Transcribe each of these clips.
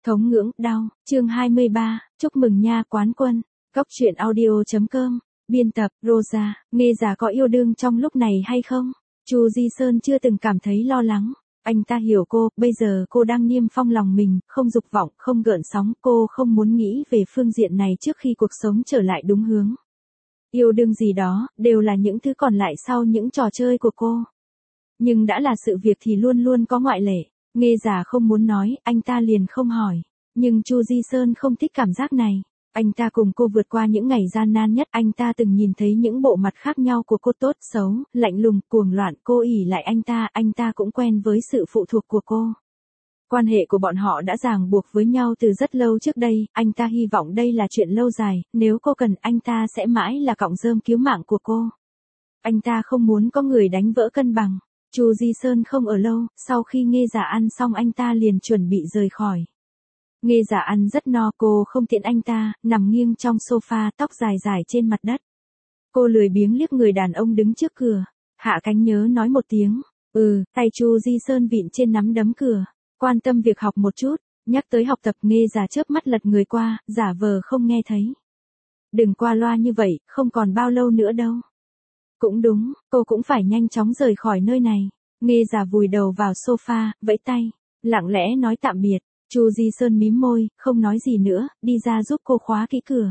Thống ngưỡng, đau, chương 23, chúc mừng nha quán quân, góc truyện audio.com, biên tập, Rosa, nghe giả có yêu đương trong lúc này hay không? Chu Di Sơn chưa từng cảm thấy lo lắng, anh ta hiểu cô, bây giờ cô đang niêm phong lòng mình, không dục vọng, không gợn sóng, cô không muốn nghĩ về phương diện này trước khi cuộc sống trở lại đúng hướng. Yêu đương gì đó, đều là những thứ còn lại sau những trò chơi của cô. Nhưng đã là sự việc thì luôn luôn có ngoại lệ. Nghe giả không muốn nói, anh ta liền không hỏi. Nhưng Chu Di Sơn không thích cảm giác này. Anh ta cùng cô vượt qua những ngày gian nan nhất. Anh ta từng nhìn thấy những bộ mặt khác nhau của cô, tốt, xấu, lạnh lùng, cuồng loạn. Cô ỷ lại anh ta cũng quen với sự phụ thuộc của cô. Quan hệ của bọn họ đã ràng buộc với nhau từ rất lâu trước đây. Anh ta hy vọng đây là chuyện lâu dài. Nếu cô cần, anh ta sẽ mãi là cọng rơm cứu mạng của cô. Anh ta không muốn có người đánh vỡ cân bằng. Chu Di Sơn không ở lâu, sau khi Nghe giả ăn xong anh ta liền chuẩn bị rời khỏi. Nghe giả ăn rất no, cô không tiện anh ta, nằm nghiêng trong sofa, tóc dài dài trên mặt đất. Cô lười biếng liếc người đàn ông đứng trước cửa, hạ cánh nhớ nói một tiếng, tay Chu Di Sơn vịn trên nắm đấm cửa, quan tâm việc học một chút, nhắc tới học tập. Nghe giả chớp mắt lật người qua, giả vờ không nghe thấy. Đừng qua loa như vậy, không còn bao lâu nữa đâu. Cũng đúng, cô cũng phải nhanh chóng rời khỏi nơi này. Nghe giả vùi đầu vào sofa, vẫy tay, lặng lẽ nói tạm biệt. Chu Di Sơn mím môi, không nói gì nữa, đi ra giúp cô khóa kỹ cửa.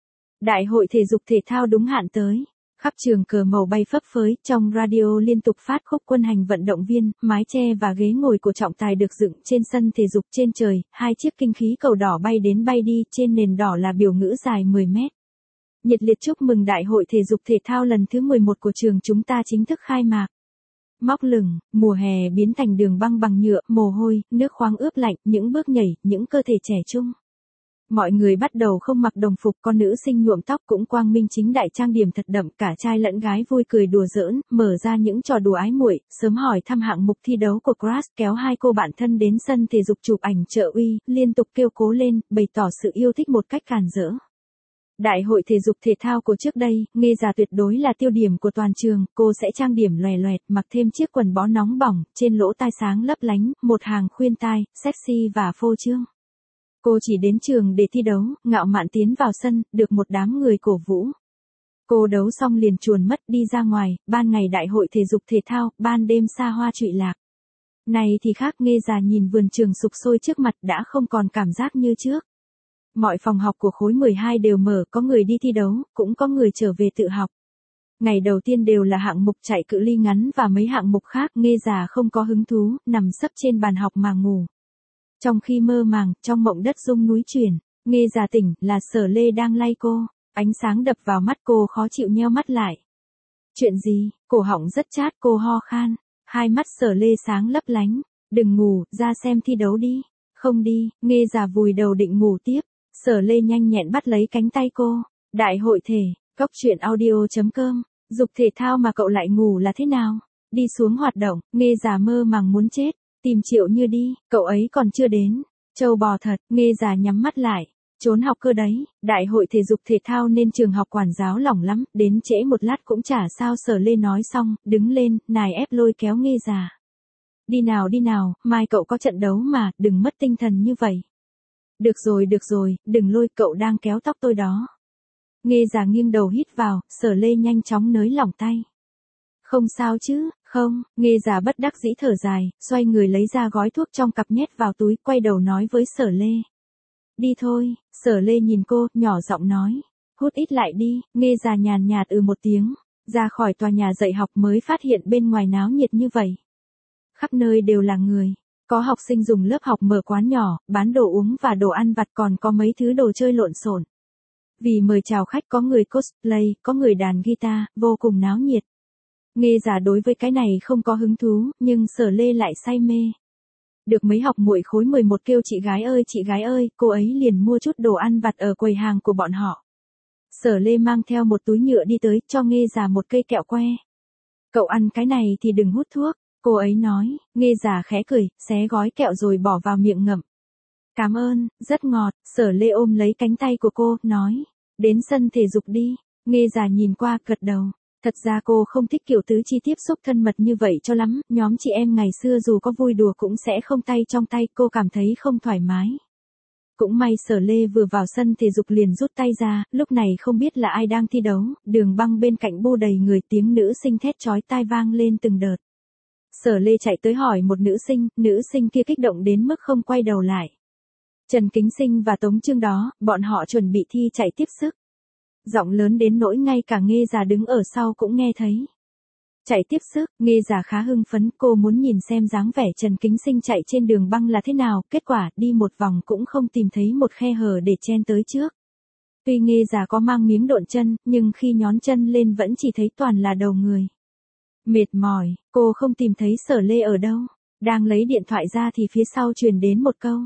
Đại hội thể dục thể thao đúng hạn tới. Khắp trường cờ màu bay phấp phới, trong radio liên tục phát khúc quân hành vận động viên, mái che và ghế ngồi của trọng tài được dựng trên sân thể dục trên trời, hai chiếc kinh khí cầu đỏ bay đến bay đi, trên nền đỏ là biểu ngữ dài 10 mét. Nhiệt liệt chúc mừng Đại hội thể dục thể thao lần thứ 11 của trường chúng ta chính thức khai mạc. Móc lửng, mùa hè biến thành đường băng bằng nhựa, mồ hôi, nước khoáng ướp lạnh, những bước nhảy, những cơ thể trẻ trung. Mọi người bắt đầu không mặc đồng phục, con nữ sinh nhuộm tóc cũng quang minh chính đại trang điểm thật đậm, cả trai lẫn gái vui cười đùa giỡn, mở ra những trò đùa ái muội, sớm hỏi thăm hạng mục thi đấu của Crush, kéo hai cô bạn thân đến sân thể dục chụp ảnh trợ uy, liên tục kêu cố lên, bày tỏ sự yêu thích một cách càn rỡ. Đại hội thể dục thể thao của trước đây, Nghe giả tuyệt đối là tiêu điểm của toàn trường, cô sẽ trang điểm lòe loẹt, mặc thêm chiếc quần bó nóng bỏng, trên lỗ tai sáng lấp lánh, một hàng khuyên tai, sexy và phô trương. Cô chỉ đến trường để thi đấu, ngạo mạn tiến vào sân, được một đám người cổ vũ. Cô đấu xong liền chuồn mất đi ra ngoài, ban ngày đại hội thể dục thể thao, ban đêm xa hoa trụy lạc. Này thì khác, Nghe giả nhìn vườn trường sục sôi trước mặt đã không còn cảm giác như trước. Mọi phòng học của khối 12 đều mở, có người đi thi đấu, cũng có người trở về tự học. Ngày đầu tiên đều là hạng mục chạy cự ly ngắn và mấy hạng mục khác, Nghe giả không có hứng thú, nằm sấp trên bàn học mà ngủ. Trong khi mơ màng, trong mộng đất rung núi chuyển, Nghe giả tỉnh, là Sở Lê đang lay cô, ánh sáng đập vào mắt cô khó chịu nheo mắt lại. Chuyện gì, cổ họng rất chát, cô ho khan, hai mắt Sở Lê sáng lấp lánh, đừng ngủ, ra xem thi đấu đi. Không đi, Nghe giả vùi đầu định ngủ tiếp. Sở Lê nhanh nhẹn bắt lấy cánh tay cô. Đại hội thể, góc truyện audio.com, dục thể thao mà cậu lại ngủ là thế nào? Đi xuống hoạt động, Nghe giả mơ màng muốn chết. Tìm Triệu Như đi, cậu ấy còn chưa đến. Trâu bò thật, Nghe giả nhắm mắt lại. Trốn học cơ đấy, đại hội thể dục thể thao nên trường học quản giáo lỏng lắm, đến trễ một lát cũng chả sao. Sở Lê nói xong, đứng lên, nài ép lôi kéo Nghe giả. Đi nào, mai cậu có trận đấu mà, đừng mất tinh thần như vậy. Được rồi, đừng lôi, cậu đang kéo tóc tôi đó. Nghe giả nghiêng đầu hít vào, Sở Lê nhanh chóng nới lỏng tay. Không sao chứ, không, Nghe giả bất đắc dĩ thở dài, xoay người lấy ra gói thuốc trong cặp nhét vào túi, quay đầu nói với Sở Lê. Đi thôi, Sở Lê nhìn cô, nhỏ giọng nói. Hút ít lại đi, Nghe giả nhàn nhạt một tiếng, ra khỏi tòa nhà dạy học mới phát hiện bên ngoài náo nhiệt như vậy. Khắp nơi đều là người. Có học sinh dùng lớp học mở quán nhỏ, bán đồ uống và đồ ăn vặt, còn có mấy thứ đồ chơi lộn xộn. Vì mời chào khách có người cosplay, có người đàn guitar, vô cùng náo nhiệt. Nghe giả đối với cái này không có hứng thú, nhưng Sở Lê lại say mê. Được mấy học muội khối 11 kêu chị gái ơi, cô ấy liền mua chút đồ ăn vặt ở quầy hàng của bọn họ. Sở Lê mang theo một túi nhựa đi tới, cho Nghe giả một cây kẹo que. Cậu ăn cái này thì đừng hút thuốc. Cô ấy nói, Nghe giả khẽ cười, xé gói kẹo rồi bỏ vào miệng ngậm. Cảm ơn, rất ngọt. Sở Lê ôm lấy cánh tay của cô, nói, đến sân thể dục đi. Nghe giả nhìn qua, gật đầu. Thật ra cô không thích kiểu tứ chi tiếp xúc thân mật như vậy cho lắm, nhóm chị em ngày xưa dù có vui đùa cũng sẽ không tay trong tay, cô cảm thấy không thoải mái. Cũng may Sở Lê vừa vào sân thể dục liền rút tay ra, lúc này không biết là ai đang thi đấu, đường băng bên cạnh bu đầy người, tiếng nữ sinh thét chói tai vang lên từng đợt. Sở Lê chạy tới hỏi một nữ sinh kia kích động đến mức không quay đầu lại. Trần Kính Sinh và Tống Chương đó, bọn họ chuẩn bị thi chạy tiếp sức. Giọng lớn đến nỗi ngay cả Nghê Già đứng ở sau cũng nghe thấy. Chạy tiếp sức, Nghê Già khá hưng phấn, cô muốn nhìn xem dáng vẻ Trần Kính Sinh chạy trên đường băng là thế nào, kết quả, đi một vòng cũng không tìm thấy một khe hở để chen tới trước. Tuy Nghê Già có mang miếng độn chân, nhưng khi nhón chân lên vẫn chỉ thấy toàn là đầu người. Mệt mỏi, cô không tìm thấy Sở Lê ở đâu. Đang lấy điện thoại ra thì phía sau truyền đến một câu.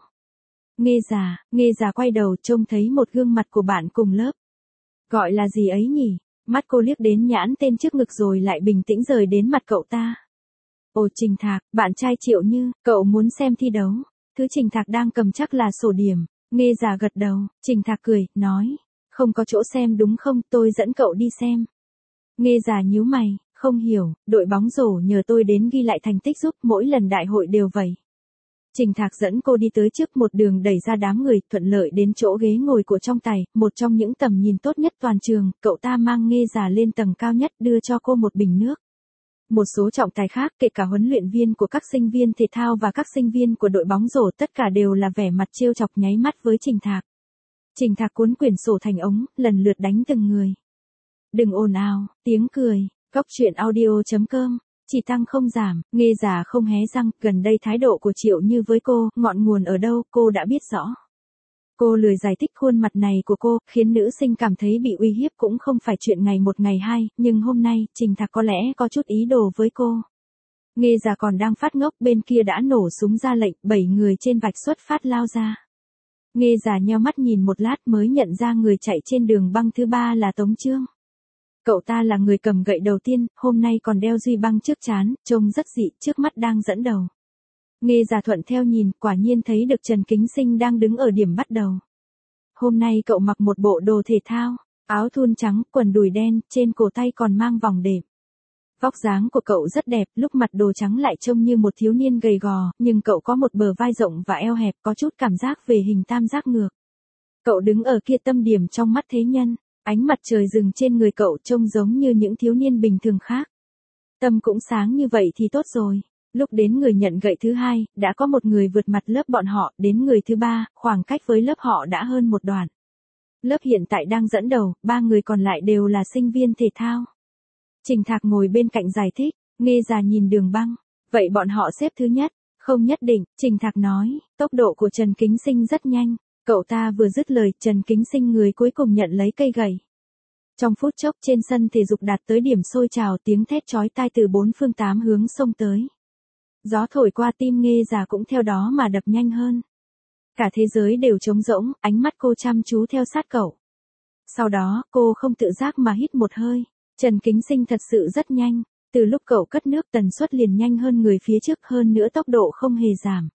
Nghê Già quay đầu trông thấy một gương mặt của bạn cùng lớp. Gọi là gì ấy nhỉ? Mắt cô liếc đến nhãn tên trước ngực rồi lại bình tĩnh rời đến mặt cậu ta. Ồ, Trình Thạc, bạn trai Triệu Như, cậu muốn xem thi đấu. Thứ Trình Thạc đang cầm chắc là sổ điểm. Nghê Già gật đầu, Trình Thạc cười, nói. Không có chỗ xem đúng không, tôi dẫn cậu đi xem. Nghê Già nhíu mày, không hiểu, đội bóng rổ nhờ tôi đến ghi lại thành tích giúp, mỗi lần đại hội đều vậy. Trình Thạc dẫn cô đi tới trước một đường đẩy ra đám người, thuận lợi đến chỗ ghế ngồi của trọng tài, một trong những tầm nhìn tốt nhất toàn trường, cậu ta mang Nghê Già lên tầng cao nhất đưa cho cô một bình nước. Một số trọng tài khác, kể cả huấn luyện viên của các sinh viên thể thao và các sinh viên của đội bóng rổ, tất cả đều là vẻ mặt trêu chọc nháy mắt với Trình Thạc. Trình Thạc cuốn quyển sổ thành ống, lần lượt đánh từng người. Đừng ồn ào, tiếng cười, Góc Chuyện Audio.com. Chỉ tăng không giảm, Nghê Già không hé răng, gần đây thái độ của Triệu Như với cô, ngọn nguồn ở đâu, cô đã biết rõ. Cô lười giải thích khuôn mặt này của cô, khiến nữ sinh cảm thấy bị uy hiếp cũng không phải chuyện ngày một ngày hai, nhưng hôm nay, Trình Thạc có lẽ có chút ý đồ với cô. Nghê Già còn đang phát ngốc, bên kia đã nổ súng ra lệnh, 7 người trên vạch xuất phát lao ra. Nghê Già nheo mắt nhìn một lát mới nhận ra người chạy trên đường băng thứ ba là Tống Chương. Cậu ta là người cầm gậy đầu tiên, hôm nay còn đeo duy băng trước trán, trông rất dị, trước mắt đang dẫn đầu. Nghê Già thuận theo nhìn, quả nhiên thấy được Trần Kính Sinh đang đứng ở điểm bắt đầu. Hôm nay cậu mặc một bộ đồ thể thao, áo thun trắng, quần đùi đen, trên cổ tay còn mang vòng đệm. Vóc dáng của cậu rất đẹp, lúc mặc đồ trắng lại trông như một thiếu niên gầy gò, nhưng cậu có một bờ vai rộng và eo hẹp, có chút cảm giác về hình tam giác ngược. Cậu đứng ở kia tâm điểm trong mắt thế nhân. Ánh mặt trời rừng trên người cậu trông giống như những thiếu niên bình thường khác. Tâm cũng sáng như vậy thì tốt rồi. Lúc đến người nhận gậy thứ hai, đã có một người vượt mặt lớp bọn họ, đến người thứ ba, khoảng cách với lớp họ đã hơn một đoạn. Lớp hiện tại đang dẫn đầu, 3 người còn lại đều là sinh viên thể thao. Trình Thạc ngồi bên cạnh giải thích, Nghê Già nhìn đường băng. Vậy bọn họ xếp thứ nhất? Không nhất định, Trình Thạc nói, tốc độ của Trần Kính Sinh rất nhanh. Cậu ta vừa dứt lời, Trần Kính Sinh người cuối cùng nhận lấy cây gậy. Trong phút chốc trên sân thể dục đạt tới điểm sôi trào, tiếng thét chói tai từ 4 phương 8 hướng xông tới. Gió thổi qua tim Nghê Già cũng theo đó mà đập nhanh hơn. Cả thế giới đều trống rỗng, ánh mắt cô chăm chú theo sát cậu. Sau đó, cô không tự giác mà hít một hơi. Trần Kính Sinh thật sự rất nhanh. Từ lúc cậu cất nước tần suất liền nhanh hơn người phía trước, hơn nữa tốc độ không hề giảm.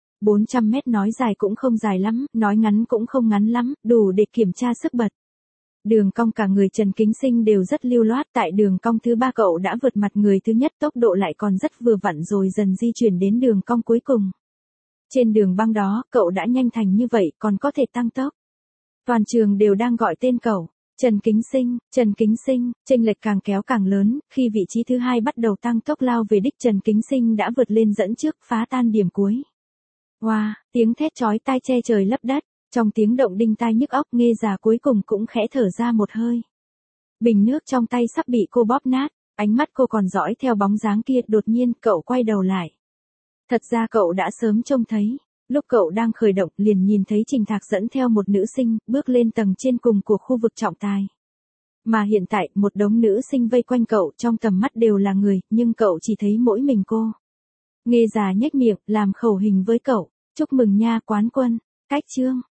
400 mét nói dài cũng không dài lắm, nói ngắn cũng không ngắn lắm, đủ để kiểm tra sức bật. Đường cong cả người Trần Kính Sinh đều rất lưu loát, tại đường cong thứ 3 cậu đã vượt mặt người thứ nhất, tốc độ lại còn rất vừa vặn rồi dần di chuyển đến đường cong cuối cùng. Trên đường băng đó, cậu đã nhanh thành như vậy, còn có thể tăng tốc. Toàn trường đều đang gọi tên cậu. Trần Kính Sinh, chênh lệch càng kéo càng lớn, khi vị trí thứ hai bắt đầu tăng tốc lao về đích Trần Kính Sinh đã vượt lên dẫn trước, phá tan điểm cuối. Wow, tiếng thét chói tai che trời lấp đất, trong tiếng động đinh tai nhức óc, Nghê Già cuối cùng cũng khẽ thở ra một hơi. Bình nước trong tay sắp bị cô bóp nát, ánh mắt cô còn dõi theo bóng dáng kia, đột nhiên cậu quay đầu lại. Thật ra cậu đã sớm trông thấy, lúc cậu đang khởi động liền nhìn thấy Trình Thạc dẫn theo một nữ sinh, bước lên tầng trên cùng của khu vực trọng tài. Mà hiện tại, một đống nữ sinh vây quanh cậu, trong tầm mắt đều là người, nhưng cậu chỉ thấy mỗi mình cô. Nghê Già nhếch miệng, làm khẩu hình với cậu, chúc mừng nha quán quân, cách chương.